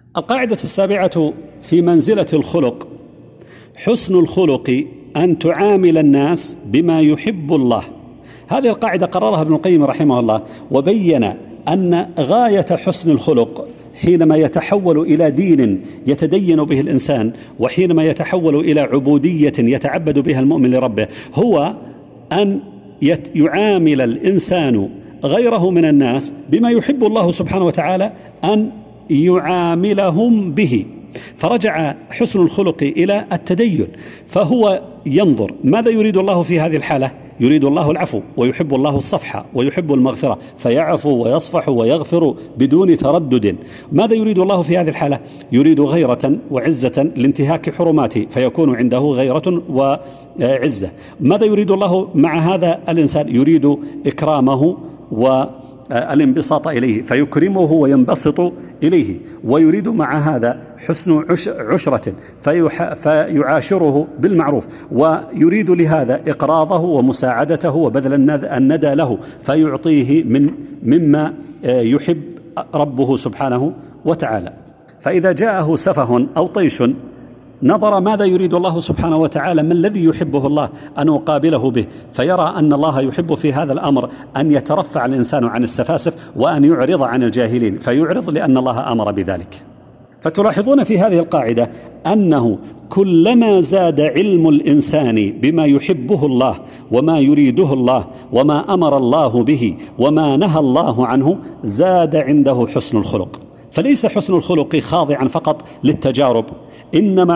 القاعدة السابعة في منزلة الخلق: حسن الخلق أن تعامل الناس بما يحب الله. هذه القاعدة قررها ابن القيم رحمه الله، وبين أن غاية حسن الخلق حينما يتحول إلى دين يتدين به الإنسان، وحينما يتحول إلى عبودية يتعبد بها المؤمن لربه، هو أن يعامل الإنسان غيره من الناس بما يحب الله سبحانه وتعالى أن يعاملهم به. فرجع حسن الخلق إلى التدين، فهو ينظر ماذا يريد الله في هذه الحالة. يريد الله العفو، ويحب الله الصفح، ويحب المغفرة، فيعفو ويصفح ويغفر بدون تردد. ماذا يريد الله في هذه الحالة؟ يريد غيرة وعزة لانتهاك حرماته، فيكون عنده غيرة وعزة. ماذا يريد الله مع هذا الإنسان؟ يريد إكرامه والانبساط إليه، فيكرمه وينبسط إليه. ويريد مع هذا حسن عشرة، فيعاشره بالمعروف، ويريد لهذا إقراضه ومساعدته وبذل الندى له، فيعطيه مما يحب ربه سبحانه وتعالى. فإذا جاءه سفه أو طيش نظر ماذا يريد الله سبحانه وتعالى، ما الذي يحبه الله أن يقابله به، فيرى أن الله يحب في هذا الأمر أن يترفع الإنسان عن السفاسف وأن يعرض عن الجاهلين، فيعرض لأن الله أمر بذلك. فتلاحظون في هذه القاعدة أنه كلما زاد علم الإنسان بما يحبه الله وما يريده الله وما أمر الله به وما نهى الله عنه، زاد عنده حسن الخلق. فليس حسن الخلق خاضعا فقط للتجارب، إنما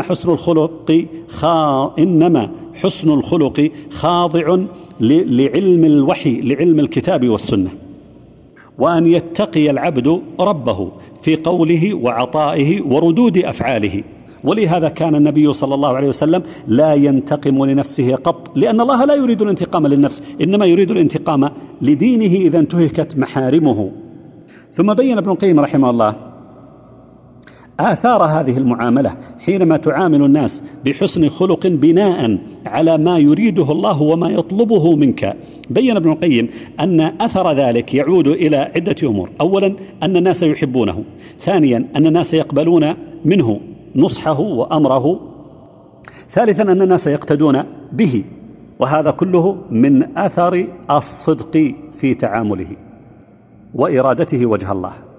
حسن الخلق خاضع لعلم الوحي، لعلم الكتاب والسنة، وأن يتقي العبد ربه في قوله وعطائه وردود أفعاله. ولهذا كان النبي صلى الله عليه وسلم لا ينتقم لنفسه قط، لأن الله لا يريد الانتقام للنفس، إنما يريد الانتقام لدينه إذا انتهكت محارمه. ثم بين ابن القيم رحمه الله آثار هذه المعاملة حينما تعامل الناس بحسن خلق بناء على ما يريده الله وما يطلبه منك. بين ابن القيم أن أثر ذلك يعود إلى عدة أمور: أولا أن الناس يحبونه، ثانيا أن الناس يقبلون منه نصحه وأمره، ثالثا أن الناس يقتدون به. وهذا كله من أثر الصدق في تعامله وإرادته وجه الله.